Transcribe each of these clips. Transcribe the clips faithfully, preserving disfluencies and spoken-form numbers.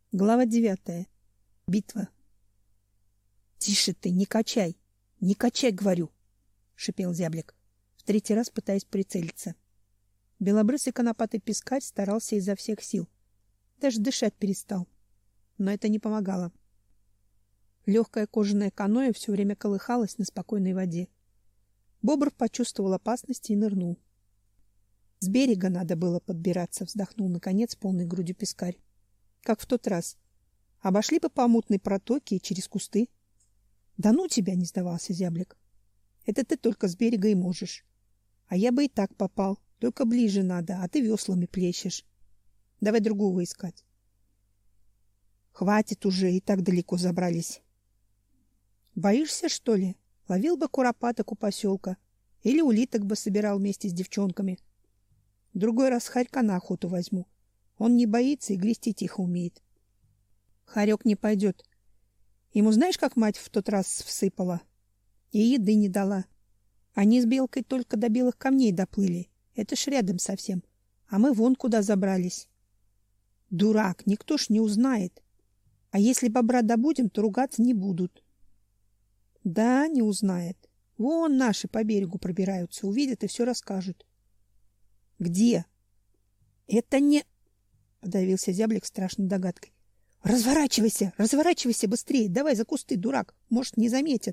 Глава девятая. Битва. Тише ты, не качай. Не качай, говорю, шипел зяблик, в третий раз пытаясь прицелиться. Белобрысый конопатый пескарь старался изо всех сил. Даже дышать перестал. Но это не помогало. Легкое кожаное каноэ все время колыхалось на спокойной воде. Бобр почувствовал опасность и нырнул. С берега надо было подбираться, вздохнул наконец полной грудью пескарь. Как в тот раз. Обошли бы по мутной протоке и через кусты. Да ну тебя, не сдавался зяблик. Это ты только с берега и можешь. А я бы и так попал, только ближе надо, а ты веслами плещешь. Давай другого искать. Хватит уже, и так далеко забрались. Боишься, что ли? Ловил бы куропаток у поселка или улиток бы собирал вместе с девчонками. Другой раз хорька на охоту возьму. Он не боится и грести тихо умеет. Хорек не пойдет. Ему знаешь, как мать в тот раз всыпала? И еды не дала. Они с белкой только до белых камней доплыли. Это ж рядом совсем. А мы вон куда забрались. Дурак, никто ж не узнает. А если бобра добудем, то ругаться не будут. Да, не узнает. Вон наши по берегу пробираются, увидят и все расскажут. Где? Это не... Подавился зяблик страшной догадкой. Разворачивайся, разворачивайся быстрее. Давай за кусты, дурак. Может, не заметят.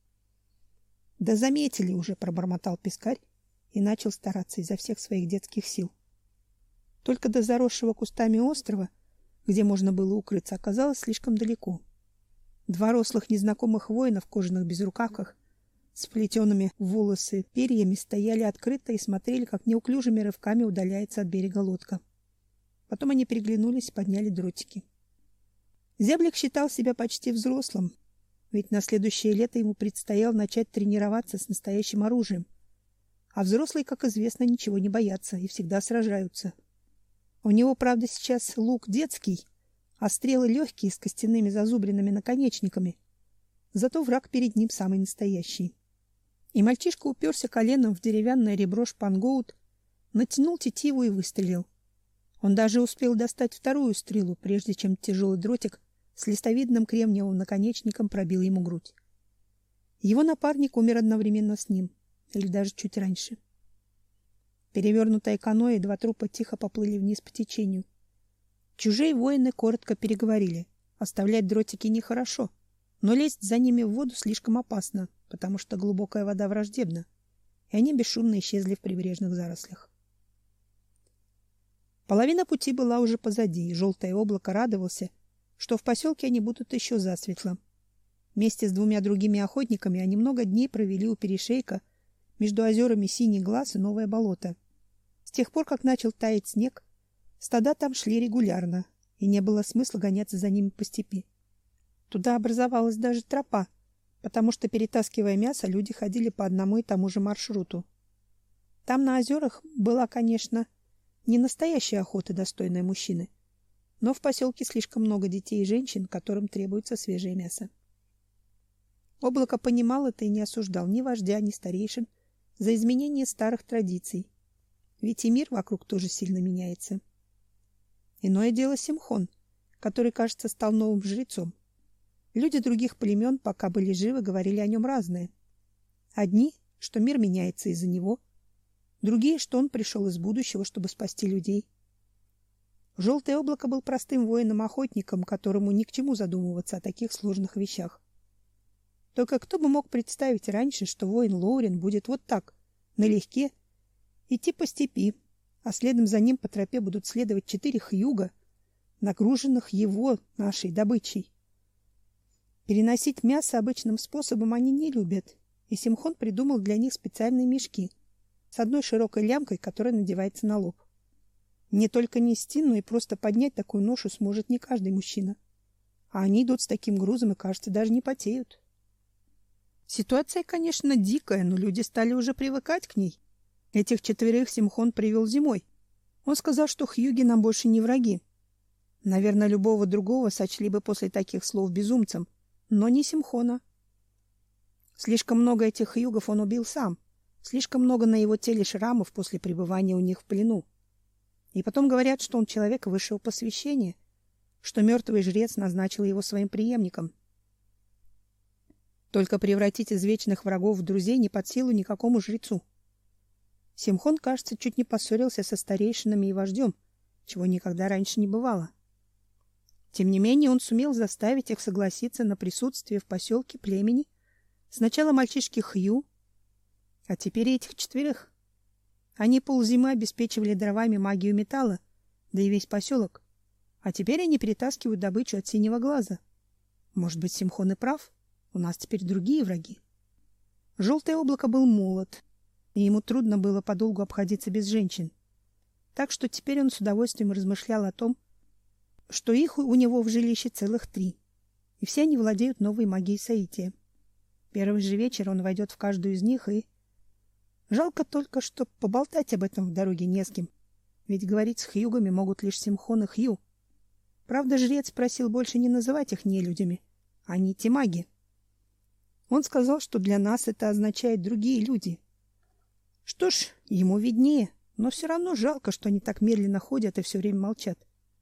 Да заметили уже, пробормотал пескарь и начал стараться изо всех своих детских сил. Только до заросшего кустами острова, где можно было укрыться, оказалось слишком далеко. Два рослых незнакомых воина в кожаных безрукавках с вплетенными в волосы перьями стояли открыто и смотрели, как неуклюжими рывками удаляется от берега лодка. Потом они переглянулись и подняли дротики. Зяблик считал себя почти взрослым, ведь на следующее лето ему предстояло начать тренироваться с настоящим оружием. А взрослые, как известно, ничего не боятся и всегда сражаются. У него, правда, сейчас лук детский, а стрелы легкие с костяными зазубренными наконечниками. Зато враг перед ним самый настоящий. И мальчишка уперся коленом в деревянное ребро шпангоут, натянул тетиву и выстрелил. Он даже успел достать вторую стрелу, прежде чем тяжелый дротик с листовидным кремниевым наконечником пробил ему грудь. Его напарник умер одновременно с ним, или даже чуть раньше. Перевернутое каноэ и два трупа тихо поплыли вниз по течению. Чужие воины коротко переговорили. Оставлять дротики нехорошо, но лезть за ними в воду слишком опасно, потому что глубокая вода враждебна, и они бесшумно исчезли в прибрежных зарослях. Половина пути была уже позади, и желтое облако радовался, что в поселке они будут еще засветло. Вместе с двумя другими охотниками они много дней провели у перешейка между озерами Синий Глаз и Новое Болото. С тех пор, как начал таять снег, стада там шли регулярно, и не было смысла гоняться за ними по степи. Туда образовалась даже тропа, потому что, перетаскивая мясо, люди ходили по одному и тому же маршруту. Там на озерах была, конечно, не настоящая охота, достойная мужчины, но в поселке слишком много детей и женщин, которым требуется свежее мясо. Облако понимал это и не осуждал ни вождя, ни старейшин за изменение старых традиций, ведь и мир вокруг тоже сильно меняется. Иное дело Симхон, который, кажется, стал новым жрецом. Люди других племен, пока были живы, говорили о нем разное. Одни, что мир меняется из-за него, другие, что он пришел из будущего, чтобы спасти людей. Желтое облако был простым воином-охотником, которому ни к чему задумываться о таких сложных вещах. Только кто бы мог представить раньше, что воин Лоурен будет вот так, налегке, идти по степи, а следом за ним по тропе будут следовать четыре хьюга, нагруженных его, нашей добычей. Переносить мясо обычным способом они не любят, и Симхон придумал для них специальные мешки с одной широкой лямкой, которая надевается на лоб. Не только нести, но и просто поднять такую ношу сможет не каждый мужчина. А они идут с таким грузом и, кажется, даже не потеют. Ситуация, конечно, дикая, но люди стали уже привыкать к ней. Этих четверых Симхон привел зимой. Он сказал, что хьюги нам больше не враги. Наверное, любого другого сочли бы после таких слов безумцем, но не Симхона. Слишком много этих хьюгов он убил сам. Слишком много на его теле шрамов после пребывания у них в плену. И потом говорят, что он человек высшего посвящения, что мертвый жрец назначил его своим преемником. Только превратить из вечных врагов в друзей не под силу никакому жрецу. Симхон, кажется, чуть не поссорился со старейшинами и вождем, чего никогда раньше не бывало. Тем не менее, он сумел заставить их согласиться на присутствие в поселке племени сначала мальчишки Хью, а теперь и этих четверых. Они ползимы обеспечивали дровами магию металла, да и весь поселок. А теперь они перетаскивают добычу от Синего Глаза. Может быть, Симхон и прав? У нас теперь другие враги. Желтое облако был молод, и ему трудно было подолгу обходиться без женщин. Так что теперь он с удовольствием размышлял о том, что их у него в жилище целых три, и все они владеют новой магией соития. Первый же вечер он войдет в каждую из них, и... Жалко только, что поболтать об этом в дороге не с кем, ведь говорить с Хьюгами могут лишь Симхон и Хью. Правда, жрец просил больше не называть их нелюдями, они темаги. Он сказал, что для нас это означает другие люди. Что ж, ему виднее, но все равно жалко, что они так медленно ходят и все время молчат.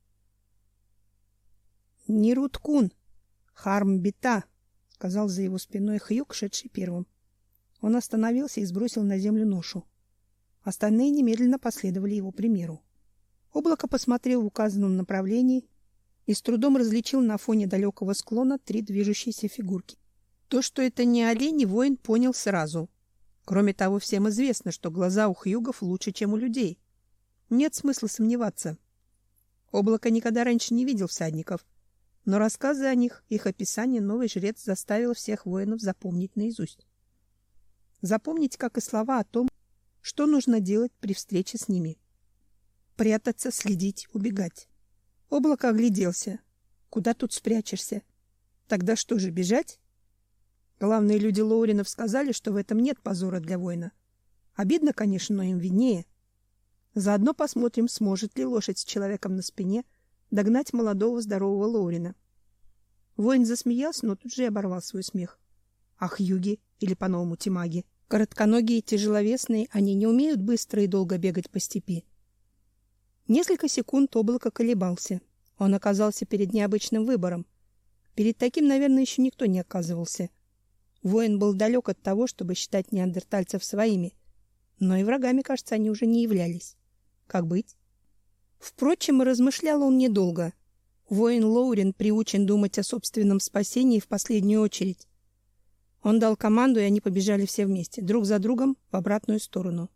Нирут-кун, Харм-бита, сказал за его спиной Хьюг, шедший первым. Он остановился и сбросил на землю ношу. Остальные немедленно последовали его примеру. Облако посмотрел в указанном направлении и с трудом различил на фоне далекого склона три движущиеся фигурки. То, что это не олени, воин понял сразу. Кроме того, всем известно, что глаза у хьюгов лучше, чем у людей. Нет смысла сомневаться. Облако никогда раньше не видел всадников, но рассказы о них, их описание новый жрец заставил всех воинов запомнить наизусть. Запомнить, как и слова о том, что нужно делать при встрече с ними. Прятаться, следить, убегать. Облако огляделся. Куда тут спрячешься? Тогда что же, бежать? Главные люди Лоуринов сказали, что в этом нет позора для воина. Обидно, конечно, но им виднее. Заодно посмотрим, сможет ли лошадь с человеком на спине догнать молодого здорового Лоурина. Воин засмеялся, но тут же оборвал свой смех. Ах, юги, или по-новому темаги. Коротконогие и тяжеловесные, они не умеют быстро и долго бегать по степи. Несколько секунд облако колебался. Он оказался перед необычным выбором. Перед таким, наверное, еще никто не оказывался. Воин был далек от того, чтобы считать неандертальцев своими, но и врагами, кажется, они уже не являлись. Как быть? Впрочем, размышлял он недолго. Воин Лоурин приучен думать о собственном спасении в последнюю очередь. Он дал команду, и они побежали все вместе, друг за другом, в обратную сторону.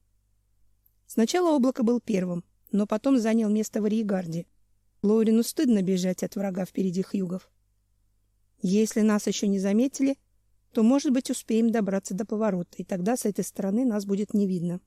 Сначала облако был первым, но потом занял место в арьергарде. Лоурину стыдно бежать от врага впереди хьюгов. Если нас еще не заметили, то, может быть, успеем добраться до поворота, и тогда с этой стороны нас будет не видно.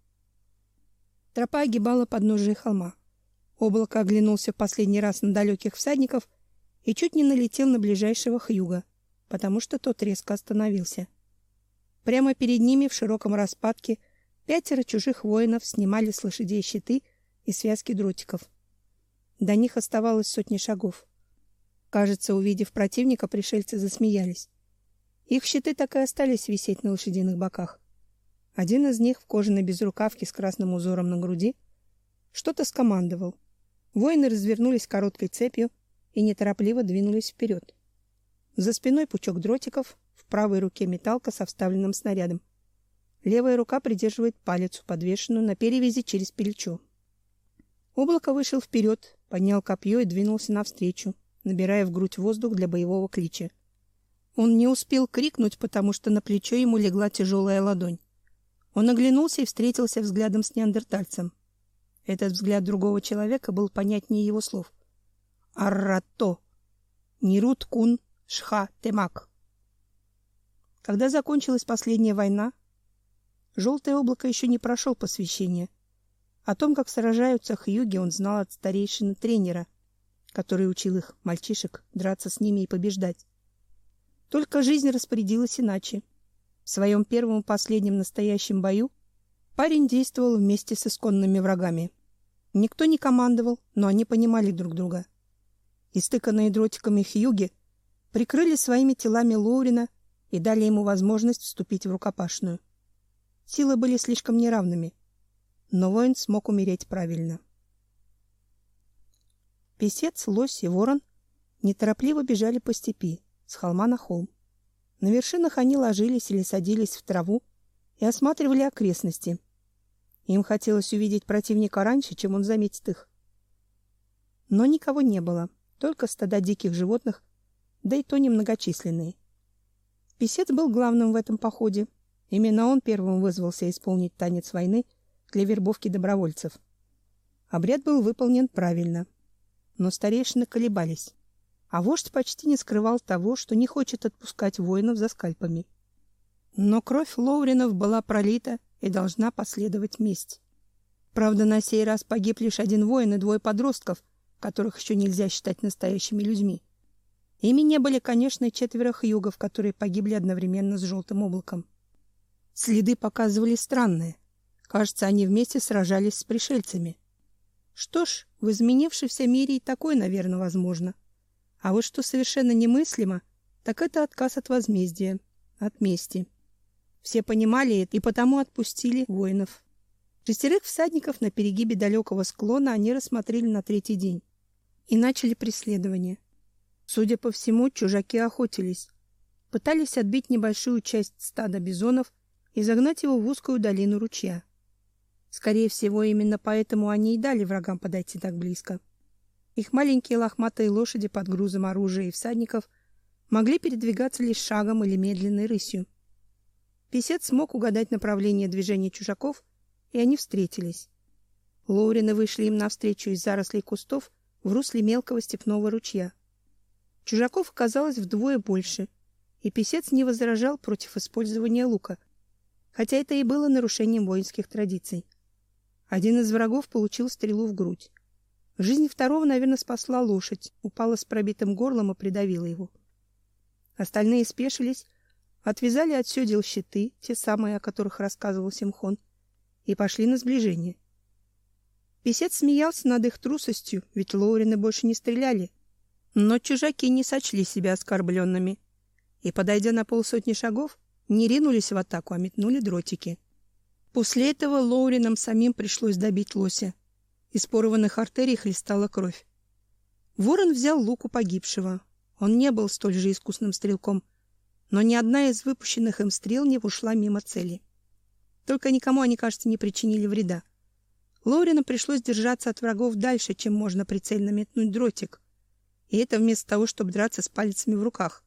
Тропа огибала подножие холма. Облако оглянулся в последний раз на далеких всадников и чуть не налетел на ближайшего хьюга, потому что тот резко остановился. Прямо перед ними в широком распадке пятеро чужих воинов снимали с лошадей щиты и связки дротиков. До них оставалось сотни шагов. Кажется, увидев противника, пришельцы засмеялись. Их щиты так и остались висеть на лошадиных боках. Один из них в кожаной безрукавке с красным узором на груди что-то скомандовал. Воины развернулись короткой цепью и неторопливо двинулись вперед. За спиной пучок дротиков, в правой руке металка со вставленным снарядом. Левая рука придерживает палицу, подвешенную на перевязи через плечо. Облако вышел вперед, поднял копье и двинулся навстречу, набирая в грудь воздух для боевого клича. Он не успел крикнуть, потому что на плечо ему легла тяжелая ладонь. Он оглянулся и встретился взглядом с неандертальцем. Этот взгляд другого человека был понятнее его слов. Аррато, Нирут-кун, Шха-темак. Когда закончилась последняя война, желтое облако еще не прошел посвящение. О том, как сражаются хьюги, он знал от старейшины-тренера, который учил их, мальчишек, драться с ними и побеждать. Только жизнь распорядилась иначе. В своем первом и последнем настоящем бою парень действовал вместе с исконными врагами. Никто не командовал, но они понимали друг друга. Истыканные дротиками хьюги прикрыли своими телами Лоурина и дали ему возможность вступить в рукопашную. Силы были слишком неравными, но воин смог умереть правильно. Песец, лось и ворон неторопливо бежали по степи, с холма на холм. На вершинах они ложились или садились в траву и осматривали окрестности. Им хотелось увидеть противника раньше, чем он заметит их. Но никого не было, только стада диких животных, да и то немногочисленные. Песец был главным в этом походе. Именно он первым вызвался исполнить танец войны для вербовки добровольцев. Обряд был выполнен правильно, но старейшины колебались, а вождь почти не скрывал того, что не хочет отпускать воинов за скальпами. Но кровь Лоуринов была пролита, и должна последовать месть. Правда, на сей раз погиб лишь один воин и двое подростков, которых еще нельзя считать настоящими людьми. Ими не были, конечно, и четверо хьюгов, которые погибли одновременно с желтым облаком. Следы показывали странные. Кажется, они вместе сражались с пришельцами. Что ж, в изменившемся мире и такое, наверное, возможно. А вот что совершенно немыслимо, так это отказ от возмездия, от мести. Все понимали это и потому отпустили воинов. Шестерых всадников на перегибе далекого склона они рассмотрели на третий день и начали преследование. Судя по всему, чужаки охотились, пытались отбить небольшую часть стада бизонов и загнать его в узкую долину ручья. Скорее всего, именно поэтому они и дали врагам подойти так близко. Их маленькие лохматые лошади под грузом оружия и всадников могли передвигаться лишь шагом или медленной рысью. Песец смог угадать направление движения чужаков, и они встретились. Лоурины вышли им навстречу из зарослей кустов в русле мелкого степного ручья. Чужаков оказалось вдвое больше, и песец не возражал против использования лука, хотя это и было нарушением воинских традиций. Один из врагов получил стрелу в грудь. Жизнь второго, наверное, спасла лошадь, упала с пробитым горлом и придавила его. Остальные спешились, отвязали от сёдел щиты, те самые, о которых рассказывал Симхон, и пошли на сближение. Песец смеялся над их трусостью, ведь лоурины больше не стреляли. Но чужаки не сочли себя оскорбленными и, подойдя на полсотни шагов, не ринулись в атаку, а метнули дротики. После этого лоуринам самим пришлось добить лося. Из порванных артерий хлестала кровь. Ворон взял лук у погибшего. Он не был столь же искусным стрелком, но ни одна из выпущенных им стрел не ушла мимо цели. Только никому они, кажется, не причинили вреда. Лоуринам пришлось держаться от врагов дальше, чем можно прицельно метнуть дротик. И это вместо того, чтобы драться с пальцами в руках.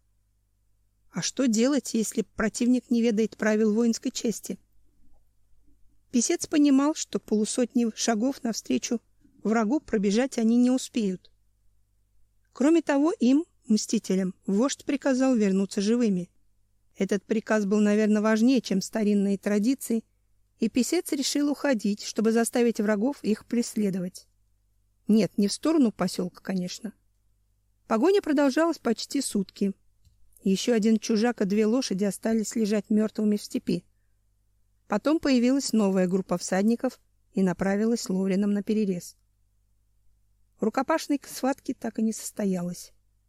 А что делать, если противник не ведает правил воинской чести? Песец понимал, что полусотни шагов навстречу врагу пробежать они не успеют. Кроме того, им, мстителям, вождь приказал вернуться живыми. Этот приказ был, наверное, важнее, чем старинные традиции, и песец решил уходить, чтобы заставить врагов их преследовать. Нет, не в сторону поселка, конечно. Погоня продолжалась почти сутки. Еще один чужак и две лошади остались лежать мертвыми в степи. Потом появилась новая группа всадников и направилась лоуринам наперерез. Рукопашной схватки так и не состоялось.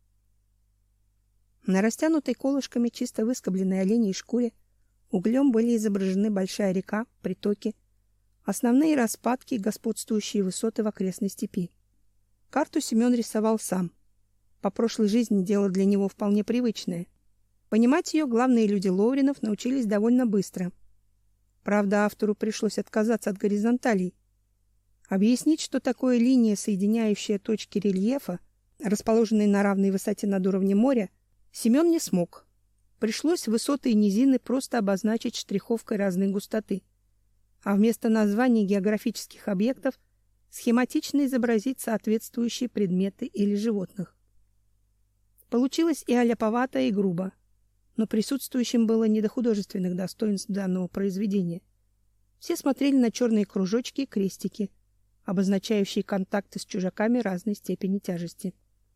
На растянутой колышками чисто выскобленной оленьей шкуре углем были изображены большая река, притоки, основные распадки и господствующие высоты в окрестной степи. Карту Семен рисовал сам. По прошлой жизни дело для него вполне привычное. Понимать ее главные люди лоуринов научились довольно быстро. Правда, автору пришлось отказаться от горизонталей. Объяснить, что такое линия, соединяющая точки рельефа, расположенные на равной высоте над уровнем моря, Семен не смог. Пришлось высоты и низины просто обозначить штриховкой разной густоты, а вместо названий географических объектов схематично изобразить соответствующие предметы или животных. Получилось и аляповато, и грубо, но присутствующим было не до художественных достоинств данного произведения. Все смотрели на черные кружочки и крестики, обозначающие контакты с чужаками разной степени тяжести.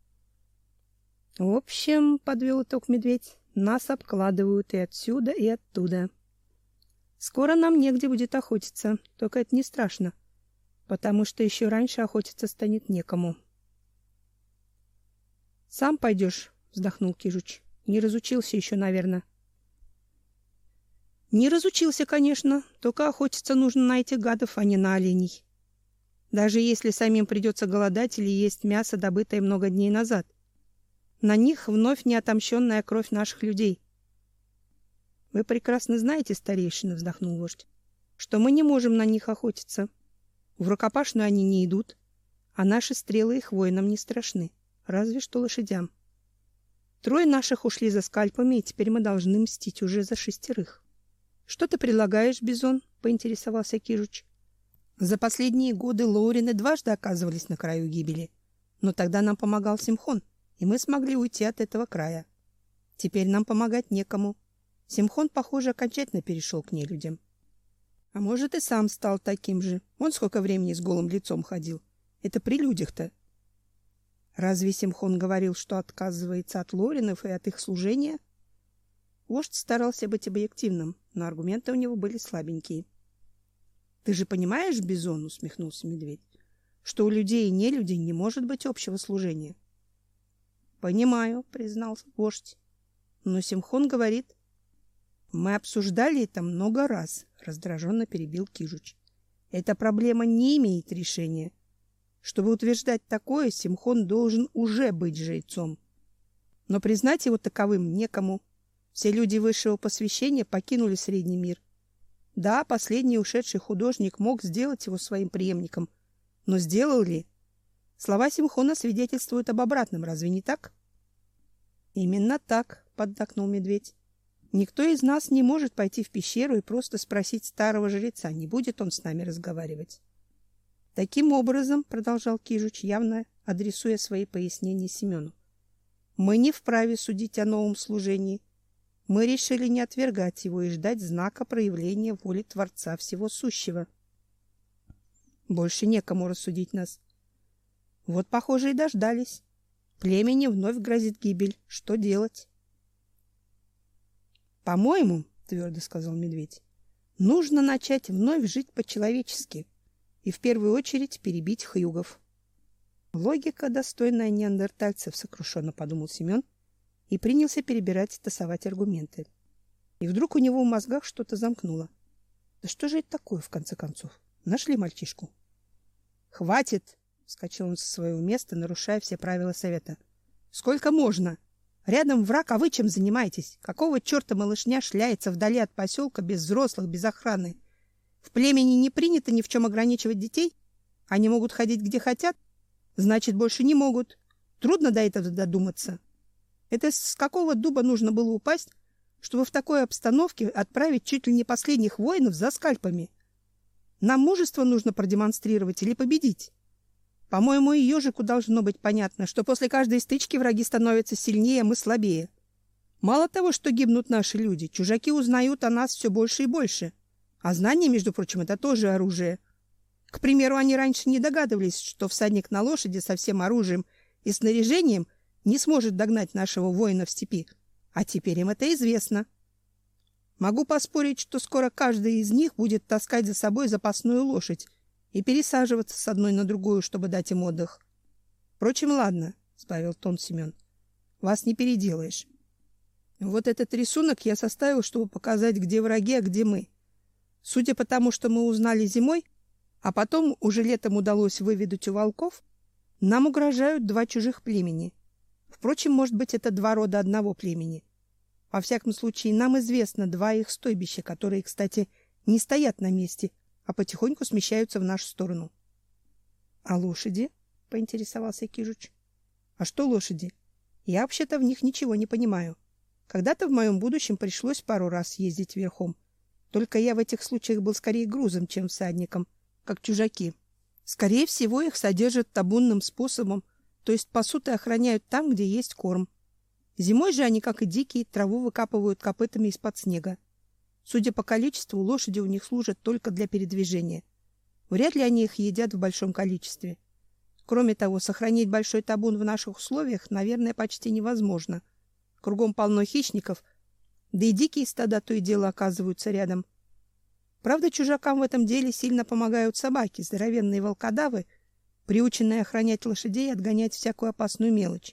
В общем, подвел итог медведь, нас обкладывают и отсюда, и оттуда. Скоро нам негде будет охотиться, только это не страшно, потому что еще раньше охотиться станет некому. — Сам пойдешь, — вздохнул Кижуч. — Не разучился еще, наверное. — Не разучился, конечно, только охотиться нужно на этих гадов, а не на оленей. Даже если самим придется голодать или есть мясо, добытое много дней назад. На них вновь неотомщенная кровь наших людей. Вы прекрасно знаете, старейшина, вздохнул вождь, что мы не можем на них охотиться. В рукопашную они не идут, а наши стрелы их воинам не страшны, разве что лошадям. Трое наших ушли за скальпами, и теперь мы должны мстить уже за шестерых. Что ты предлагаешь, Бизон? Поинтересовался Кижуч. За последние годы лоурины дважды оказывались на краю гибели, но тогда нам помогал Симхон, и мы смогли уйти от этого края. Теперь нам помогать некому. Симхон, похоже, окончательно перешел к нелюдям. А может, и сам стал таким же. Он сколько времени с голым лицом ходил. Это при людях-то. Разве Симхон говорил, что отказывается от лоринов и от их служения? Вождь старался быть объективным, но аргументы у него были слабенькие. — Ты же понимаешь, Бизон, — усмехнулся медведь, — что у людей и нелюдей не может быть общего служения? — Понимаю, — признал вождь. Но Симхон говорит... — Мы обсуждали это много раз, — раздраженно перебил Кижуч. — Эта проблема не имеет решения. Чтобы утверждать такое, Симхон должен уже быть жрецом. Но признать его таковым некому. Все люди высшего посвящения покинули Средний мир. Да, последний ушедший художник мог сделать его своим преемником, но сделал ли? Слова Симхона свидетельствуют об обратном, разве не так? — Именно так, — поддакнул медведь. Никто из нас не может пойти в пещеру и просто спросить старого жреца, не будет он с нами разговаривать. Таким образом, продолжал Кижуч, явно адресуя свои пояснения Семену, мы не вправе судить о новом служении. Мы решили не отвергать его и ждать знака проявления воли Творца Всего Сущего. Больше некому рассудить нас. Вот, похоже, и дождались. Племени вновь грозит гибель. Что делать? По-моему, твердо сказал медведь, нужно начать вновь жить по-человечески и в первую очередь перебить хьюгов. Логика, достойная неандертальцев, сокрушенно подумал Семен и принялся перебирать и тасовать аргументы. И вдруг у него в мозгах что-то замкнуло. Да что же это такое, в конце концов? Нашли мальчишку. Хватит, вскочил он со своего места, нарушая все правила совета. Сколько можно? Рядом враг, а вы чем занимаетесь? Какого черта малышня шляется вдали от поселка без взрослых, без охраны? В племени не принято ни в чем ограничивать детей? Они могут ходить где хотят? Значит, больше не могут. Трудно до этого додуматься. Это с какого дуба нужно было упасть, чтобы в такой обстановке отправить чуть ли не последних воинов за скальпами? Нам мужество нужно продемонстрировать или победить? По-моему, и ежику должно быть понятно, что после каждой стычки враги становятся сильнее, а мы слабее. Мало того, что гибнут наши люди, чужаки узнают о нас все больше и больше. А знание, между прочим, это тоже оружие. К примеру, они раньше не догадывались, что всадник на лошади со всем оружием и снаряжением не сможет догнать нашего воина в степи. А теперь им это известно. Могу поспорить, что скоро каждый из них будет таскать за собой запасную лошадь и пересаживаться с одной на другую, чтобы дать им отдых. Впрочем, ладно, — сбавил тон Семен, — вас не переделаешь. Вот этот рисунок я составил, чтобы показать, где враги, а где мы. Судя по тому, что мы узнали зимой, а потом уже летом удалось выведать у волков, нам угрожают два чужих племени. Впрочем, может быть, это два рода одного племени. Во всяком случае, нам известно два их стойбища, которые, кстати, не стоят на месте, а потихоньку смещаются в нашу сторону. — А лошади? — поинтересовался Кижуч. — А что лошади? Я вообще-то в них ничего не понимаю. Когда-то в моем будущем пришлось пару раз ездить верхом. Только я в этих случаях был скорее грузом, чем всадником, как чужаки. Скорее всего, их содержат табунным способом, то есть пасут и охраняют там, где есть корм. Зимой же они, как и дикие, траву выкапывают копытами из-под снега. Судя по количеству, лошади у них служат только для передвижения. Вряд ли они их едят в большом количестве. Кроме того, сохранить большой табун в наших условиях, наверное, почти невозможно. Кругом полно хищников, да и дикие стада то и дело оказываются рядом. Правда, чужакам в этом деле сильно помогают собаки, здоровенные волкодавы, приученные охранять лошадей и отгонять всякую опасную мелочь.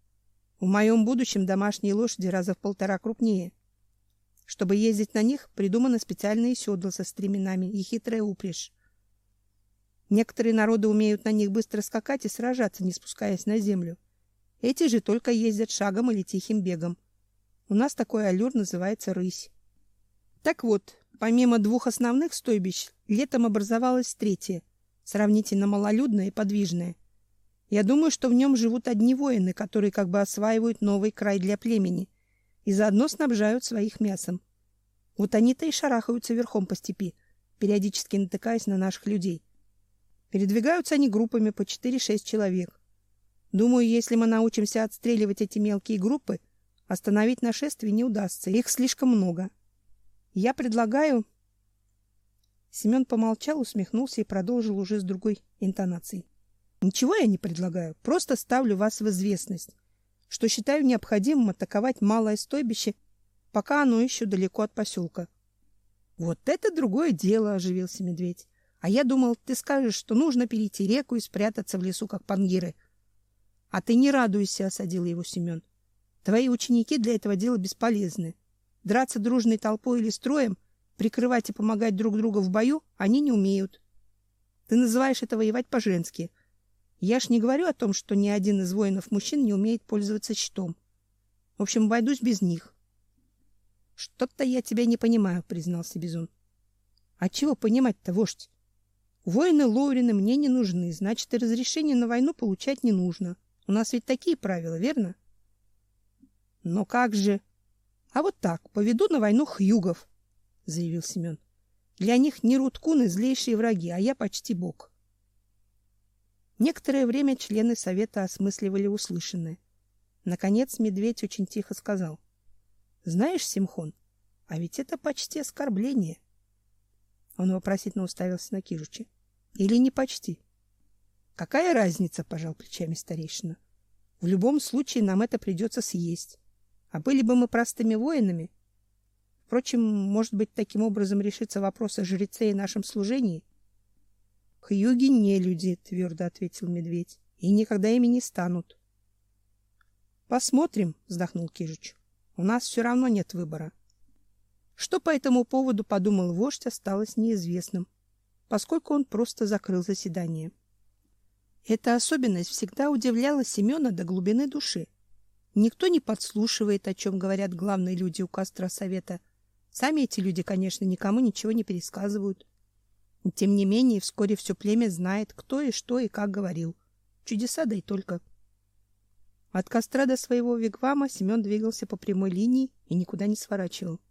В моем будущем домашние лошади раза в полтора крупнее. Чтобы ездить на них, придуманы специальные седла со стременами и хитрая упряжь. Некоторые народы умеют на них быстро скакать и сражаться, не спускаясь на землю. Эти же только ездят шагом или тихим бегом. У нас такой аллюр называется рысь. Так вот, помимо двух основных стойбищ, летом образовалось третье, сравнительно малолюдное и подвижное. Я думаю, что в нем живут одни воины, которые как бы осваивают новый край для племени и заодно снабжают своих мясом. Вот они-то и шарахаются верхом по степи, периодически натыкаясь на наших людей. Передвигаются они группами по четыре-шесть человек. Думаю, если мы научимся отстреливать эти мелкие группы, остановить нашествие не удастся, их слишком много. Я предлагаю... Семен помолчал, усмехнулся и продолжил уже с другой интонацией. Ничего я не предлагаю, просто ставлю вас в известность, что считаю необходимым атаковать малое стойбище, пока оно еще далеко от поселка. Вот это другое дело, оживился медведь. А я думал, ты скажешь, что нужно перейти реку и спрятаться в лесу, как пангиры. А ты не радуйся, осадил его Семен. Твои ученики для этого дела бесполезны. Драться дружной толпой или строем, прикрывать и помогать друг другу в бою они не умеют. Ты называешь это воевать по-женски. Я ж не говорю о том, что ни один из воинов-мужчин не умеет пользоваться щитом. В общем, обойдусь без них. Что-то я тебя не понимаю, признался Бизон. А чего понимать-то, вождь? Воины Лоурины мне не нужны, значит, и разрешение на войну получать не нужно. У нас ведь такие правила, верно? Но как же? А вот так, поведу на войну хьюгов, заявил Семен. Для них не руткуны злейшие враги, а я почти бог. Некоторое время члены совета осмысливали услышанное. Наконец медведь очень тихо сказал: "Знаешь, Симхон, а ведь это почти оскорбление". Он вопросительно уставился на Кижуча. "Или не почти?" "Какая разница?" пожал плечами старейшина. "В любом случае нам это придется съесть. А были бы мы простыми воинами, впрочем, может быть, таким образом решится вопрос о жреце и нашем служении?" "Хьюги не люди", твердо ответил медведь, "и никогда ими не станут". "Посмотрим", вздохнул Кижуч. "У нас все равно нет выбора". Что по этому поводу подумал вождь, осталось неизвестным, поскольку он просто закрыл заседание. Эта особенность всегда удивляла Семена до глубины души. Никто не подслушивает, о чем говорят главные люди у костра совета. Сами эти люди, конечно, никому ничего не пересказывают. Тем не менее, вскоре все племя знает, кто и что и как говорил. Чудеса, да и только. От костра до своего вигвама Семен двигался по прямой линии и никуда не сворачивал.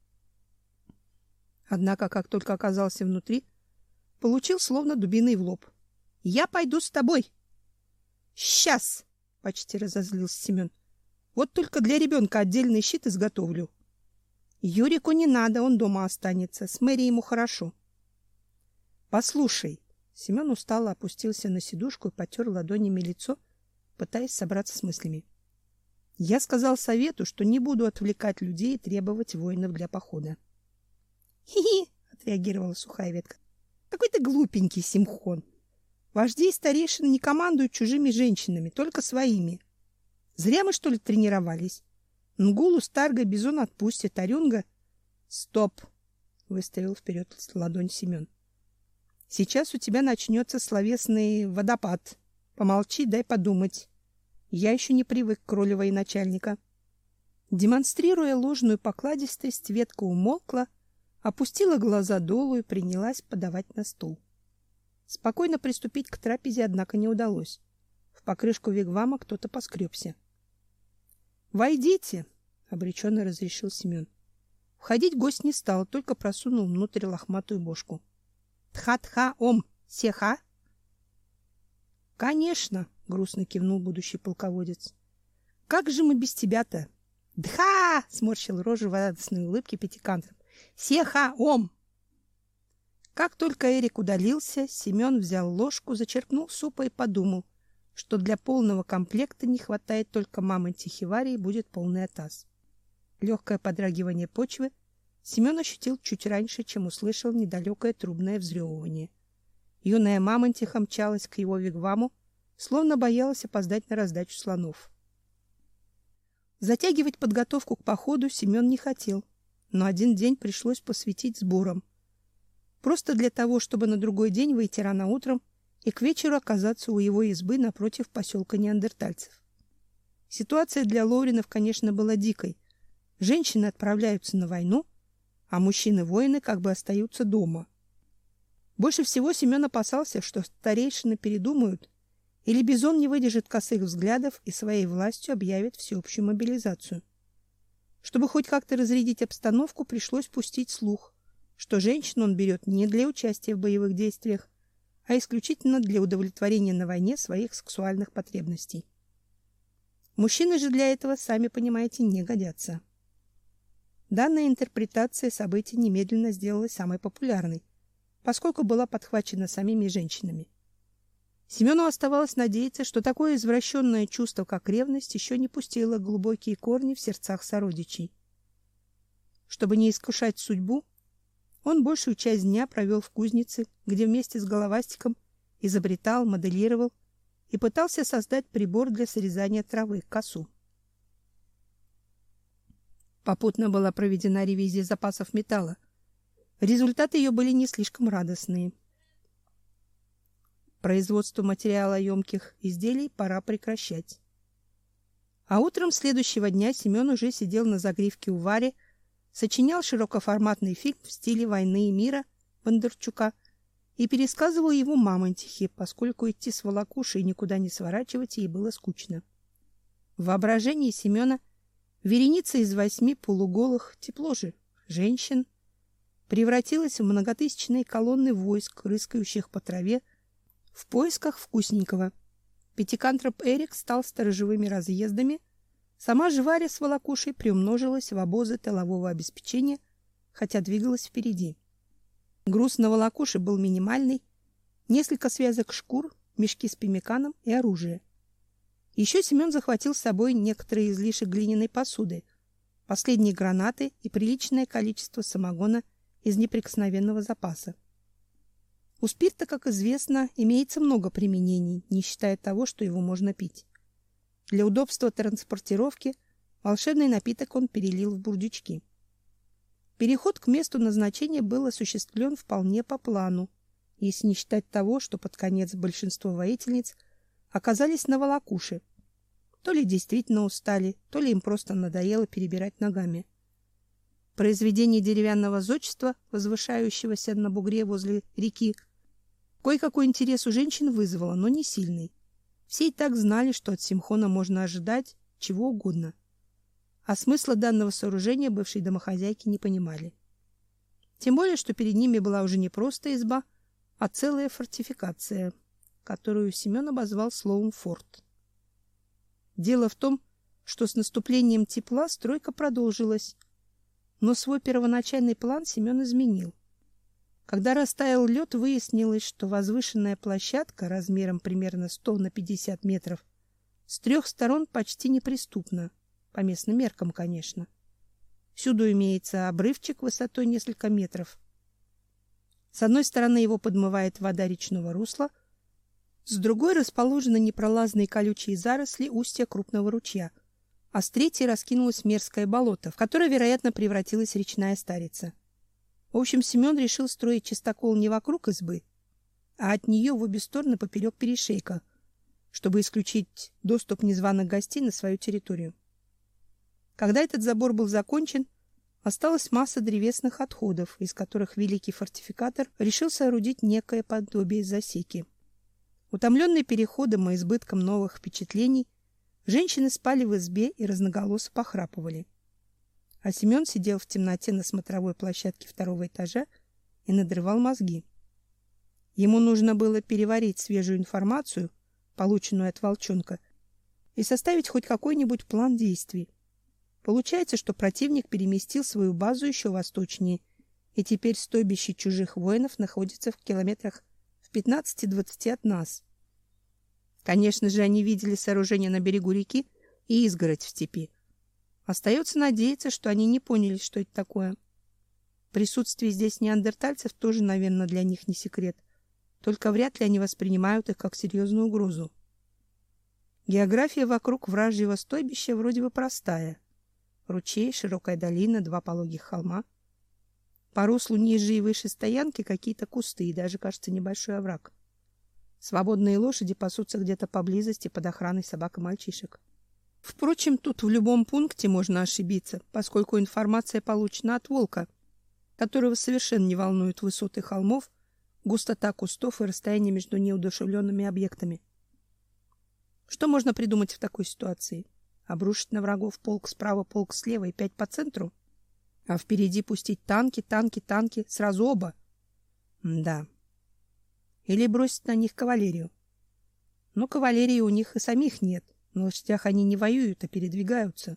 Однако, как только оказался внутри, получил словно дубиной в лоб. "Я пойду с тобой". "Сейчас", почти разозлился Семен. "Вот только для ребенка отдельный щит изготовлю". "Юрику не надо, он дома останется, с Мэри ему хорошо". "Послушай", Семен устало опустился на сидушку и потер ладонями лицо, пытаясь собраться с мыслями. "Я сказал совету, что не буду отвлекать людей и требовать воинов для похода". "Хи-хи", отреагировала сухая ветка. "Какой ты глупенький, Симхон. Вожди и старейшины не командуют чужими женщинами, только своими. Зря мы, что ли, тренировались? Нгулу Старга Бизон отпустит, а Рюнга..." "Стоп", выставил вперед ладонь Семен. "Сейчас у тебя начнется словесный водопад. Помолчи, дай подумать. Я еще не привык к роли военачальника". Демонстрируя ложную покладистость, ветка умолкла, опустила глаза долу и принялась подавать на стол. Спокойно приступить к трапезе, однако, не удалось. В покрышку вигвама кто-то поскребся. "Войдите", обреченно разрешил Семен. Входить гость не стал, только просунул внутрь лохматую бошку. "Тха-тха-ом, сеха?" "Конечно", грустно кивнул будущий полководец. "Как же мы без тебя-то?" "Дха!" сморщил рожу в радостной улыбке пятикантроп. "Сеха-ом!" Как только Эрик удалился, Семен взял ложку, зачерпнул супа и подумал, что для полного комплекта не хватает только мамонти хивари и будет полный атас. Легкое подрагивание почвы Семен ощутил чуть раньше, чем услышал недалекое трубное взрёвывание. Юная мамонтиха мчалась к его вигваму, словно боялась опоздать на раздачу слонов. Затягивать подготовку к походу Семен не хотел, но один день пришлось посвятить сборам. Просто для того, чтобы на другой день выйти рано утром и к вечеру оказаться у его избы напротив поселка неандертальцев. Ситуация для Лоуринов, конечно, была дикой. Женщины отправляются на войну, а мужчины-воины как бы остаются дома. Больше всего Семен опасался, что старейшины передумают, или Бизон не выдержит косых взглядов и своей властью объявит всеобщую мобилизацию. Чтобы хоть как-то разрядить обстановку, пришлось пустить слух, что женщин он берет не для участия в боевых действиях, а исключительно для удовлетворения на войне своих сексуальных потребностей. Мужчины же для этого, сами понимаете, не годятся. Данная интерпретация событий немедленно сделалась самой популярной, поскольку была подхвачена самими женщинами. Семену оставалось надеяться, что такое извращенное чувство, как ревность, еще не пустило глубокие корни в сердцах сородичей. Чтобы не искушать судьбу, он большую часть дня провел в кузнице, где вместе с головастиком изобретал, моделировал и пытался создать прибор для срезания травы, косу. Попутно была проведена ревизия запасов металла. Результаты ее были не слишком радостные. Производство материалоемких изделий пора прекращать. А утром следующего дня Семен уже сидел на загривке у Вари, сочинял широкоформатный фильм в стиле «Войны и мира» Бондарчука и пересказывал его мамонтихе, поскольку идти с волокушей и никуда не сворачивать ей было скучно. В воображении Семена вереница из восьми полуголых, тепло же, женщин превратилась в многотысячные колонны войск, рыскающих по траве в поисках вкусненького. Пятикантроп Эрик стал сторожевыми разъездами, сама же Варя с волокушей приумножилась в обозы тылового обеспечения, хотя двигалась впереди. Груз на волокуше был минимальный: несколько связок шкур, мешки с пеммиканом и оружие. Еще Семен захватил с собой некоторые излишек глиняной посуды, последние гранаты и приличное количество самогона из неприкосновенного запаса. У спирта, как известно, имеется много применений, не считая того, что его можно пить. Для удобства транспортировки волшебный напиток он перелил в бурдючки. Переход к месту назначения был осуществлен вполне по плану, если не считать того, что под конец большинство воительниц оказались на волокуше. То ли действительно устали, то ли им просто надоело перебирать ногами. Произведение деревянного зодчества, возвышающегося на бугре возле реки, кое-какой интерес у женщин вызвало, но не сильный. Все и так знали, что от Симхона можно ожидать чего угодно. А смысла данного сооружения бывшие домохозяйки не понимали. Тем более, что перед ними была уже не просто изба, а целая фортификация, которую Семен обозвал словом «форт». Дело в том, что с наступлением тепла стройка продолжилась, но свой первоначальный план Семен изменил. Когда растаял лед, выяснилось, что возвышенная площадка размером примерно сто на пятьдесят метров с трех сторон почти неприступна, по местным меркам, конечно. Всюду имеется обрывчик высотой несколько метров. С одной стороны его подмывает вода речного русла, с другой расположены непролазные колючие заросли устья крупного ручья, а с третьей раскинулось мерзкое болото, в которое, вероятно, превратилась речная старица. В общем, Семен решил строить чистокол не вокруг избы, а от нее в обе стороны поперек перешейка, чтобы исключить доступ незваных гостей на свою территорию. Когда этот забор был закончен, осталась масса древесных отходов, из которых великий фортификатор решил соорудить некое подобие засеки. Утомленные переходом и избытком новых впечатлений, женщины спали в избе и разноголосо похрапывали. А Семен сидел в темноте на смотровой площадке второго этажа и надрывал мозги. Ему нужно было переварить свежую информацию, полученную от волчонка, и составить хоть какой-нибудь план действий. Получается, что противник переместил свою базу еще восточнее, и теперь стойбище чужих воинов находится в километрах в пятнадцати-двадцати от нас. Конечно же, они видели сооружение на берегу реки и изгородь в степи. Остается надеяться, что они не поняли, что это такое. Присутствие здесь неандертальцев тоже, наверное, для них не секрет. Только вряд ли они воспринимают их как серьезную угрозу. География вокруг вражьего стойбища вроде бы простая. Ручей, широкая долина, два пологих холма. По руслу ниже и выше стоянки какие-то кусты и даже, кажется, небольшой овраг. Свободные лошади пасутся где-то поблизости под охраной собак и мальчишек. Впрочем, тут в любом пункте можно ошибиться, поскольку информация получена от волка, которого совершенно не волнуют высоты холмов, густота кустов и расстояние между неудушевленными объектами. Что можно придумать в такой ситуации? Обрушить на врагов полк справа, полк слева и пять по центру? А впереди пустить танки, танки, танки, сразу оба? Да. Или бросить на них кавалерию? Но кавалерии у них и самих нет. На лошадях они не воюют, а передвигаются.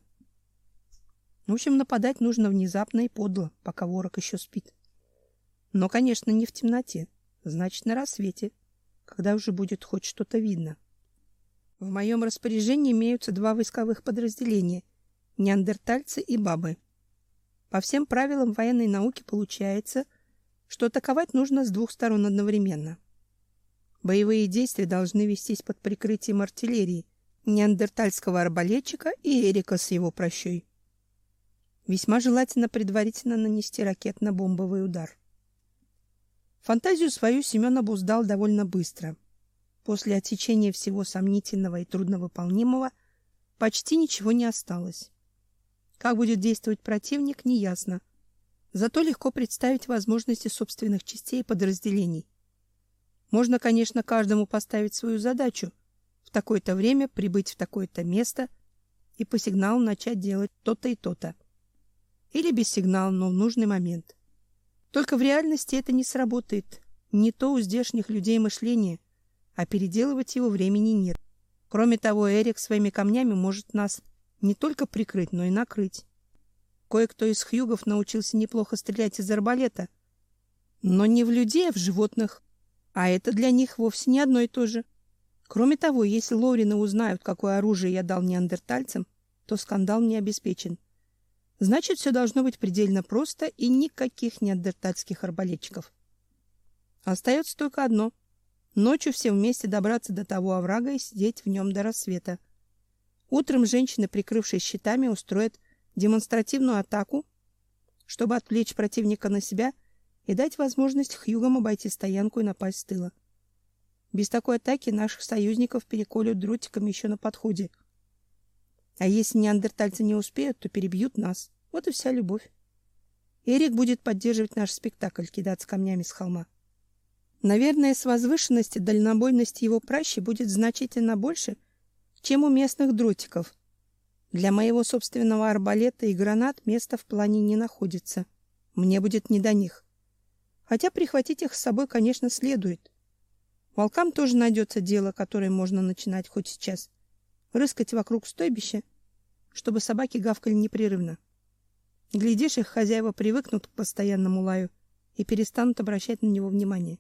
В общем, нападать нужно внезапно и подло, пока ворог еще спит. Но, конечно, не в темноте. Значит, на рассвете, когда уже будет хоть что-то видно. В моем распоряжении имеются два войсковых подразделения — неандертальцы и бабы. По всем правилам военной науки получается, что атаковать нужно с двух сторон одновременно. Боевые действия должны вестись под прикрытием артиллерии, неандертальского арбалетчика и Эрика с его прощой. Весьма желательно предварительно нанести ракетно-бомбовый удар. Фантазию свою Семен обуздал довольно быстро. После отсечения всего сомнительного и трудновыполнимого почти ничего не осталось. Как будет действовать противник, неясно. Зато легко представить возможности собственных частей и подразделений. Можно, конечно, каждому поставить свою задачу: в такое-то время прибыть в такое-то место и по сигналу начать делать то-то и то-то. Или без сигнала, но в нужный момент. Только в реальности это не сработает. Не то у здешних людей мышление, а переделывать его времени нет. Кроме того, Эрик своими камнями может нас не только прикрыть, но и накрыть. Кое-кто из хьюгов научился неплохо стрелять из арбалета, но не в людей, а в животных. А это для них вовсе не одно и то же. Кроме того, если лорины узнают, какое оружие я дал неандертальцам, то скандал не обеспечен. Значит, все должно быть предельно просто и никаких неандертальских арбалетчиков. Остается только одно — ночью все вместе добраться до того оврага и сидеть в нем до рассвета. Утром женщины, прикрывшись щитами, устроят демонстративную атаку, чтобы отвлечь противника на себя и дать возможность хьюгам обойти стоянку и напасть с тыла. Без такой атаки наших союзников переколют дротиками еще на подходе. А если неандертальцы не успеют, то перебьют нас. Вот и вся любовь. Эрик будет поддерживать наш спектакль, кидаться камнями с холма. Наверное, с возвышенности дальнобойность его пращи будет значительно больше, чем у местных дротиков. Для моего собственного арбалета и гранат места в плане не находится. Мне будет не до них. Хотя прихватить их с собой, конечно, следует. Волкам тоже найдется дело, которое можно начинать хоть сейчас. Рыскать вокруг стойбища, чтобы собаки гавкали непрерывно. Глядишь, их хозяева привыкнут к постоянному лаю и перестанут обращать на него внимание.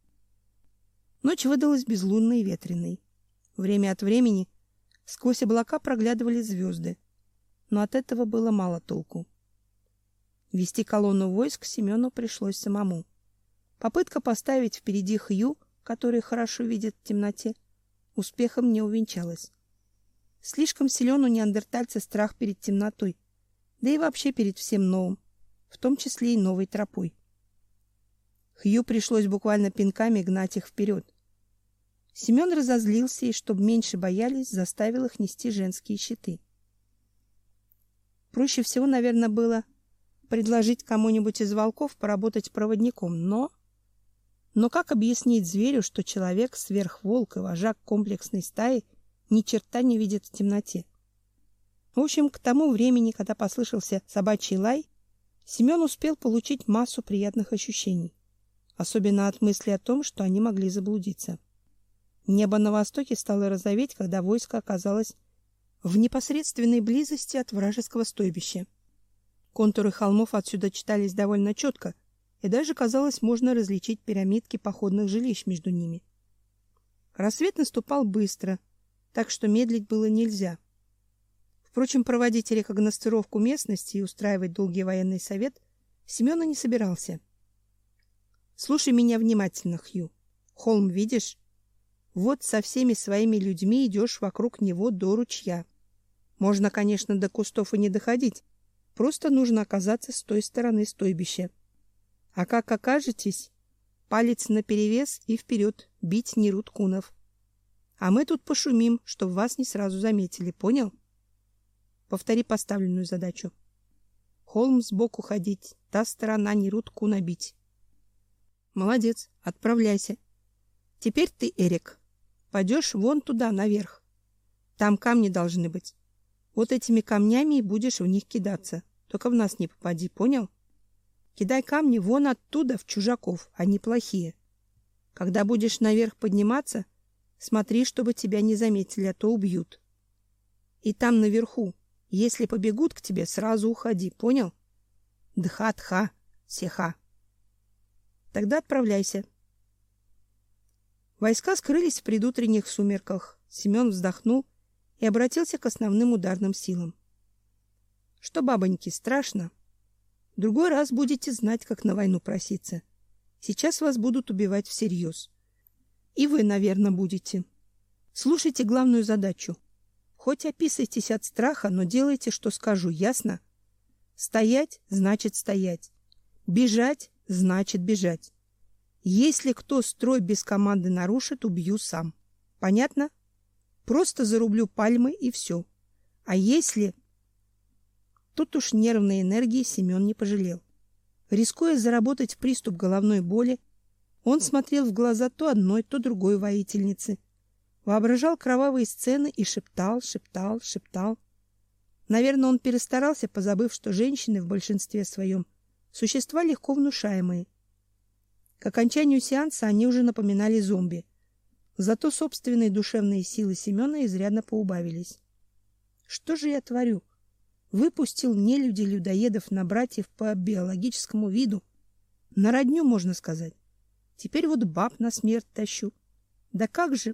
Ночь выдалась безлунной и ветреной. Время от времени сквозь облака проглядывали звезды, но от этого было мало толку. Вести колонну войск Семену пришлось самому. Попытка поставить впереди Хью, который хорошо видит в темноте, успехом не увенчалась. Слишком силен у неандертальца страх перед темнотой, да и вообще перед всем новым, в том числе и новой тропой. Хью пришлось буквально пинками гнать их вперед. Семен разозлился и, чтобы меньше боялись, заставил их нести женские щиты. Проще всего, наверное, было предложить кому-нибудь из волков поработать проводником, но... Но как объяснить зверю, что человек, сверхволк и вожак комплексной стаи, ни черта не видит в темноте? В общем, к тому времени, когда послышался собачий лай, Семен успел получить массу приятных ощущений, особенно от мысли о том, что они могли заблудиться. Небо на востоке стало розоветь, когда войско оказалось в непосредственной близости от вражеского стойбища. Контуры холмов отсюда читались довольно четко, и даже, казалось, можно различить пирамидки походных жилищ между ними. Рассвет наступал быстро, так что медлить было нельзя. Впрочем, проводить рекогностировку местности и устраивать долгий военный совет Семен не собирался. Слушай меня внимательно, Хью. Холм видишь? Вот со всеми своими людьми идешь вокруг него до ручья. Можно, конечно, до кустов и не доходить. Просто нужно оказаться с той стороны стойбища. А как окажетесь, палец наперевес и вперед, бить нерут кунов. А мы тут пошумим, чтобы вас не сразу заметили, понял? Повтори поставленную задачу. Холм сбоку ходить, та сторона не рудку набить. Молодец, отправляйся. Теперь ты, Эрик, пойдешь вон туда, наверх. Там камни должны быть. Вот этими камнями и будешь в них кидаться. Только в нас не попади, понял? Кидай камни вон оттуда в чужаков, они плохие. Когда будешь наверх подниматься, смотри, чтобы тебя не заметили, а то убьют. И там наверху, если побегут к тебе, сразу уходи, понял? Дха-тха, сеха. Тогда отправляйся. Войска скрылись в предутренних сумерках. Семен вздохнул и обратился к основным ударным силам. Что, бабоньки, страшно? Другой раз будете знать, как на войну проситься. Сейчас вас будут убивать всерьез. И вы, наверное, будете. Слушайте главную задачу. Хоть описывайтесь от страха, но делайте, что скажу, ясно? Стоять значит стоять. Бежать значит бежать. Если кто строй без команды нарушит, убью сам. Понятно? Просто зарублю пальмы и все. А если... Тут уж нервной энергии Семен не пожалел. Рискуя заработать приступ головной боли, он смотрел в глаза то одной, то другой воительницы, воображал кровавые сцены и шептал, шептал, шептал. Наверное, он перестарался, позабыв, что женщины в большинстве своем существа легко внушаемые. К окончанию сеанса они уже напоминали зомби. Зато собственные душевные силы Семена изрядно поубавились. Что же я творю? Выпустил нелюдей-людоедов на братьев по биологическому виду. На родню, можно сказать. Теперь вот баб на смерть тащу. Да как же...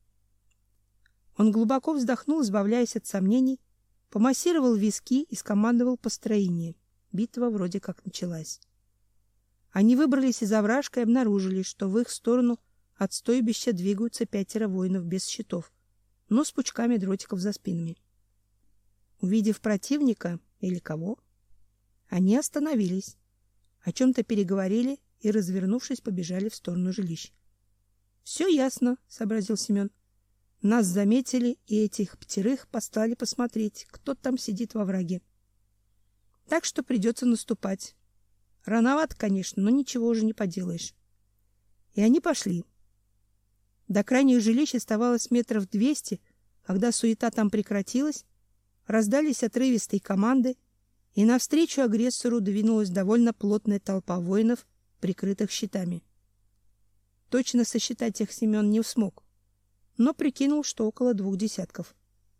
Он глубоко вздохнул, избавляясь от сомнений, помассировал виски и скомандовал построение. Битва вроде как началась. Они выбрались из овражка и обнаружили, что в их сторону от стойбища двигаются пятеро воинов без щитов, но с пучками дротиков за спинами. Увидев противника или кого, они остановились, о чем-то переговорили и, развернувшись, побежали в сторону жилищ. — Все ясно, — сообразил Семен. — Нас заметили, и этих пятерых послали посмотреть, кто там сидит во враге. Так что придется наступать. Рановато, конечно, но ничего уже не поделаешь. И они пошли. До крайних жилищ оставалось метров двести, когда суета там прекратилась, раздались отрывистые команды, и навстречу агрессору двинулась довольно плотная толпа воинов, прикрытых щитами. Точно сосчитать их Семен не смог, но прикинул, что около двух десятков.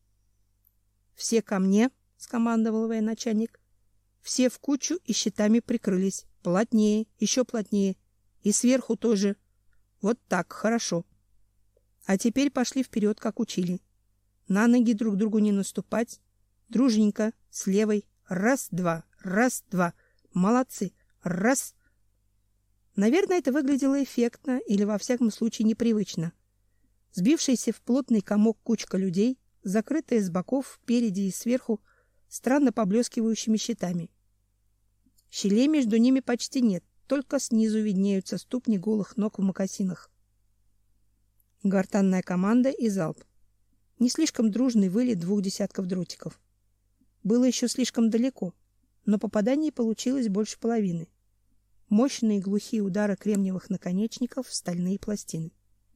«Все ко мне!» — скомандовал военачальник. Все в кучу и щитами прикрылись. Плотнее, еще плотнее. И сверху тоже. Вот так, хорошо. А теперь пошли вперед, как учили. На ноги друг другу не наступать. Дружненько, с левой. Раз-два, раз-два. Молодцы. Раз. Наверное, это выглядело эффектно или, во всяком случае, непривычно. Сбившаяся в плотный комок кучка людей, закрытая с боков, впереди и сверху, странно поблескивающими щитами. Щелей между ними почти нет, только снизу виднеются ступни голых ног в мокасинах. Гортанная команда и залп. Не слишком дружный вылет двух десятков дротиков. Было еще слишком далеко, но попаданий получилось больше половины. Мощные глухие удары кремниевых наконечников в стальные пластины.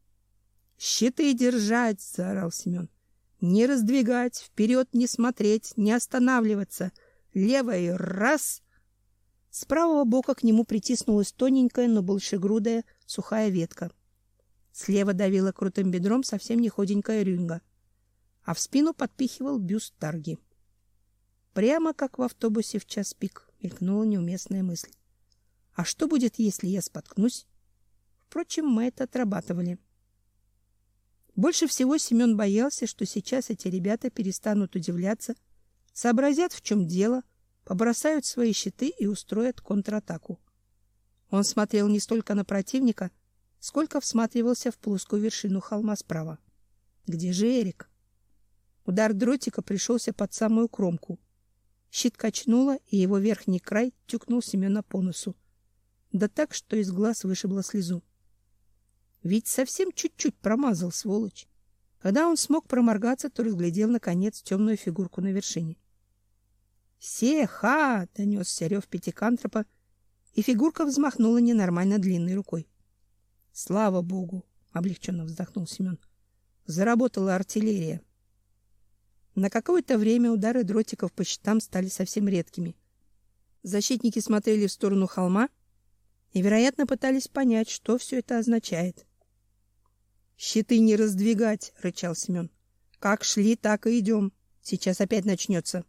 «Щиты держать!» — заорал Семен. «Не раздвигать, вперед не смотреть, не останавливаться. Левой раз!» С правого бока к нему притиснулась тоненькая, но большегрудая сухая ветка. Слева давила крутым бедром совсем не худенькая рюнга, а в спину подпихивал бюст Тарги. Прямо как в автобусе в час пик мелькнула неуместная мысль. А что будет, если я споткнусь? Впрочем, мы это отрабатывали. Больше всего Семен боялся, что сейчас эти ребята перестанут удивляться, сообразят, в чем дело, побросают свои щиты и устроят контратаку. Он смотрел не столько на противника, сколько всматривался в плоскую вершину холма справа. Где же Эрик? Удар дротика пришелся под самую кромку. Щит качнуло, и его верхний край тюкнул Семена по носу. Да так, что из глаз вышибло слезу. Ведь совсем чуть-чуть промазал, сволочь. Когда он смог проморгаться, то разглядел, наконец, темную фигурку на вершине. «Се-ха!» — донесся рев пятикантропа, и фигурка взмахнула ненормально длинной рукой. «Слава богу!» — облегченно вздохнул Семен. «Заработала артиллерия». На какое-то время удары дротиков по щитам стали совсем редкими. Защитники смотрели в сторону холма и, вероятно, пытались понять, что все это означает. «Щиты не раздвигать!» — рычал Семен. «Как шли, так и идем. Сейчас опять начнется».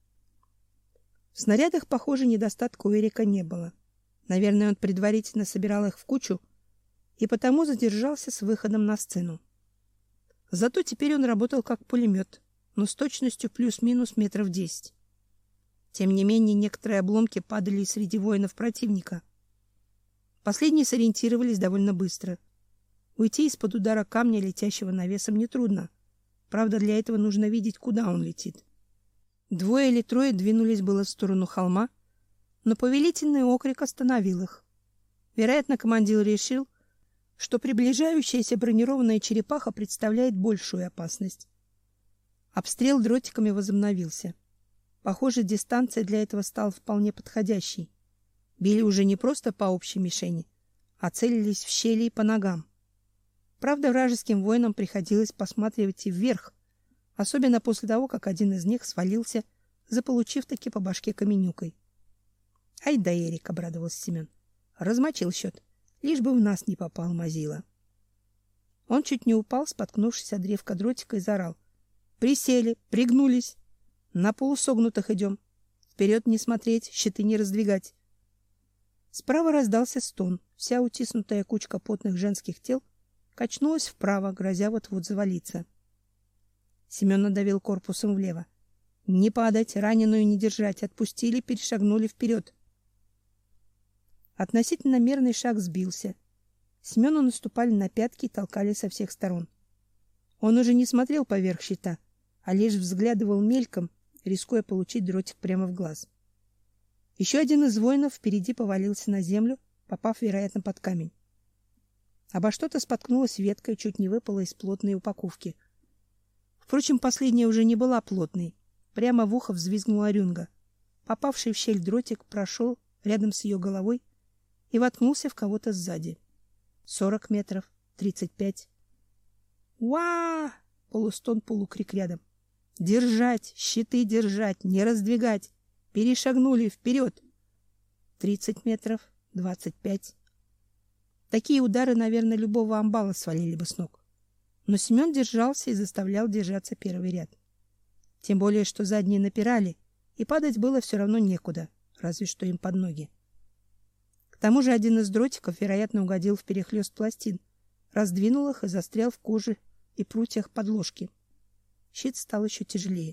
В снарядах, похоже, недостатка у Эрика не было. Наверное, он предварительно собирал их в кучу и потому задержался с выходом на сцену. Зато теперь он работал как пулемет, но с точностью плюс-минус метров десять. Тем не менее, некоторые обломки падали и среди воинов противника. Последние сориентировались довольно быстро. Уйти из-под удара камня, летящего навесом, нетрудно. Правда, для этого нужно видеть, куда он летит. Двое или трое двинулись было в сторону холма, но повелительный окрик остановил их. Вероятно, командир решил, что приближающаяся бронированная черепаха представляет большую опасность. Обстрел дротиками возобновился. Похоже, дистанция для этого стала вполне подходящей. Били уже не просто по общей мишени, а целились в щели и по ногам. Правда, вражеским воинам приходилось посматривать и вверх, особенно после того, как один из них свалился, заполучив таки по башке каменюкой. «Ай да Эрик!» — обрадовался Семен. «Размочил счет, лишь бы в нас не попал мазила». Он чуть не упал, споткнувшись от древка дротика, и заорал: «Присели, пригнулись! На полусогнутых идем! Вперед не смотреть, щиты не раздвигать!» Справа раздался стон. Вся утиснутая кучка потных женских тел качнулась вправо, грозя вот-вот завалиться. Семен надавил корпусом влево. «Не падать, раненую не держать!» Отпустили, перешагнули вперед. Относительно мерный шаг сбился. Семену наступали на пятки и толкали со всех сторон. Он уже не смотрел поверх щита, а лишь взглядывал мельком, рискуя получить дротик прямо в глаз. Еще один из воинов впереди повалился на землю, попав, вероятно, под камень. Обо что-то споткнулась ветка и чуть не выпала из плотной упаковки. Впрочем, последняя уже не была плотной. Прямо в ухо взвизгнула рюнга. Попавший в щель дротик прошел рядом с ее головой и воткнулся в кого-то сзади. Сорок метров, тридцать пять. «Уа!» — полустон, полукрик рядом. «Держать! Щиты держать! Не раздвигать! Перешагнули! Вперед!» Тридцать метров, двадцать пять. Такие удары, наверное, любого амбала свалили бы с ног. Но Семен держался и заставлял держаться первый ряд. Тем более, что задние напирали, и падать было все равно некуда, разве что им под ноги. К тому же один из дротиков, вероятно, угодил в перехлёст пластин, раздвинул их и застрял в коже и прутьях подложки. Щит стал еще тяжелее.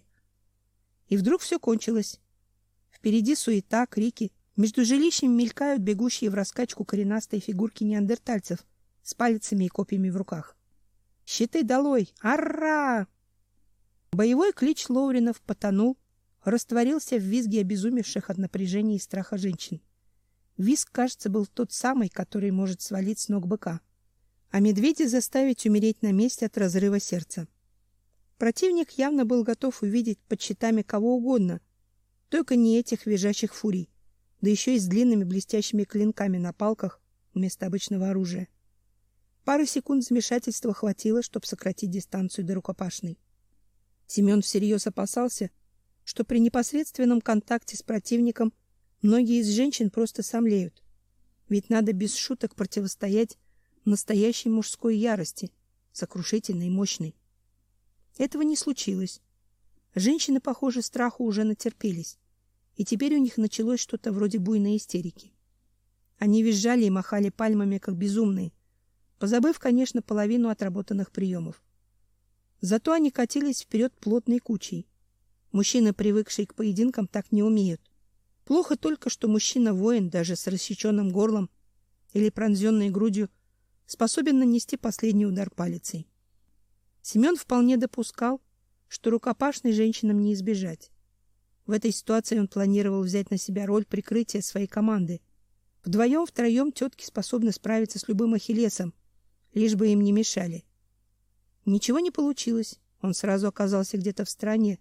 И вдруг все кончилось. Впереди суета, крики. Между жилищами мелькают бегущие в раскачку коренастые фигурки неандертальцев с палицами и копьями в руках. «Щиты долой! Арра!» Боевой клич Лоуринов потонул, растворился в визге обезумевших от напряжения и страха женщин. Визг, кажется, был тот самый, который может свалить с ног быка, а медведя заставить умереть на месте от разрыва сердца. Противник явно был готов увидеть под щитами кого угодно, только не этих визжащих фурий, да еще и с длинными блестящими клинками на палках вместо обычного оружия. Пары секунд замешательства хватило, чтобы сократить дистанцию до рукопашной. Семен всерьез опасался, что при непосредственном контакте с противником многие из женщин просто сомлеют. Ведь надо без шуток противостоять настоящей мужской ярости, сокрушительной и мощной. Этого не случилось. Женщины, похоже, страху уже натерпелись, и теперь у них началось что-то вроде буйной истерики. Они визжали и махали пальмами, как безумные, позабыв, конечно, половину отработанных приемов. Зато они катились вперед плотной кучей. Мужчины, привыкшие к поединкам, так не умеют. Плохо только, что мужчина-воин, даже с рассеченным горлом или пронзенной грудью, способен нанести последний удар палицей. Семен вполне допускал, что рукопашной женщинам не избежать. В этой ситуации он планировал взять на себя роль прикрытия своей команды. Вдвоем-втроем тетки способны справиться с любым ахиллесом, лишь бы им не мешали. Ничего не получилось. Он сразу оказался где-то в стороне,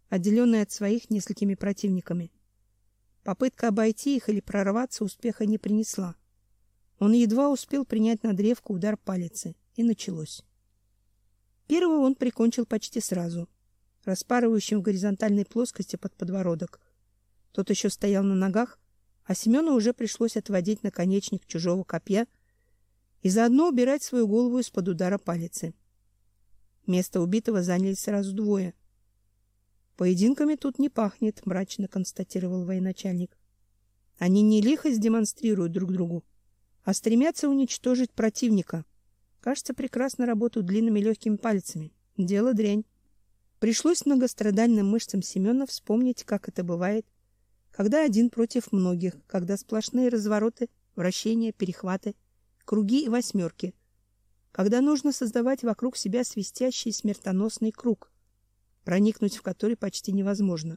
отделенный от своих несколькими противниками. Попытка обойти их или прорваться успеха не принесла. Он едва успел принять на древко удар палицы, и началось. Первого он прикончил почти сразу, распарывающим в горизонтальной плоскости под подбородок. Тот еще стоял на ногах, а Семену уже пришлось отводить наконечник чужого копья и заодно убирать свою голову из-под удара палицы. Место убитого заняли сразу двое. Поединками тут не пахнет, мрачно констатировал военачальник. Они не лихо демонстрируют друг другу, а стремятся уничтожить противника. Кажется, прекрасно работают длинными легкими пальцами. Дело дрянь. Пришлось многострадальным мышцам Семена вспомнить, как это бывает, когда один против многих, когда сплошные развороты, вращения, перехваты, круги и восьмерки, когда нужно создавать вокруг себя свистящий смертоносный круг, проникнуть в который почти невозможно.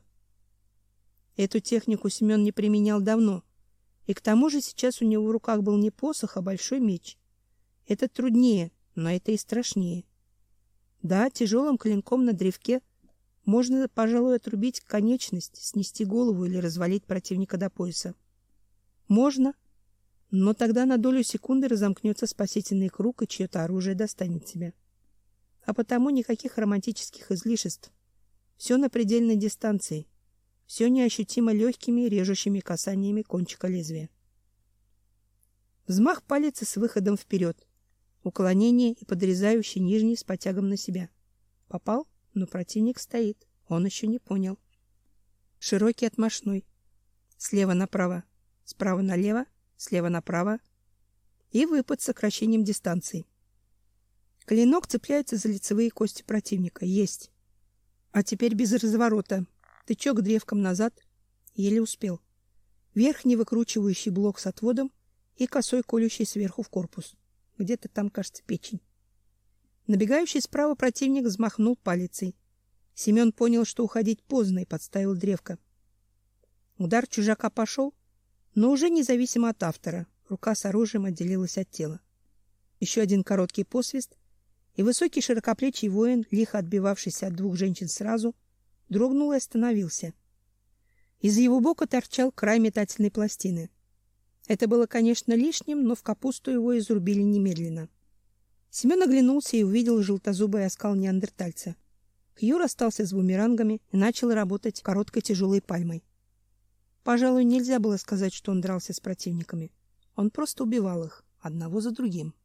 Эту технику Семен не применял давно, и к тому же сейчас у него в руках был не посох, а большой меч. Это труднее, но это и страшнее. Да, тяжелым клинком на древке можно, пожалуй, отрубить конечность, снести голову или развалить противника до пояса. Можно, но тогда на долю секунды разомкнется спасительный круг, и чье-то оружие достанет тебя. А потому никаких романтических излишеств. Все на предельной дистанции. Все неощутимо легкими режущими касаниями кончика лезвия. Взмах палицы с выходом вперед. Уклонение и подрезающий нижний с потягом на себя. Попал, но противник стоит. Он еще не понял. Широкий отмашной. Слева направо, справа налево, слева направо. И выпад с сокращением дистанции. Клинок цепляется за лицевые кости противника. Есть. А теперь без разворота. Тычок древком назад. Еле успел. Верхний выкручивающий блок с отводом и косой колющий сверху в корпус. Где-то там, кажется, печень. Набегающий справа противник взмахнул палицей. Семен понял, что уходить поздно, и подставил древко. Удар чужака пошел, но уже независимо от автора. Рука с оружием отделилась от тела. Еще один короткий посвист, и высокий широкоплечий воин, лихо отбивавшийся от двух женщин сразу, дрогнул и остановился. Из его бока торчал край метательной пластины. Это было, конечно, лишним, но в капусту его изрубили немедленно. Семен оглянулся и увидел желтозубый оскал неандертальца. Кью расстался с бумерангами и начал работать короткой тяжелой пальмой. Пожалуй, нельзя было сказать, что он дрался с противниками. Он просто убивал их, одного за другим.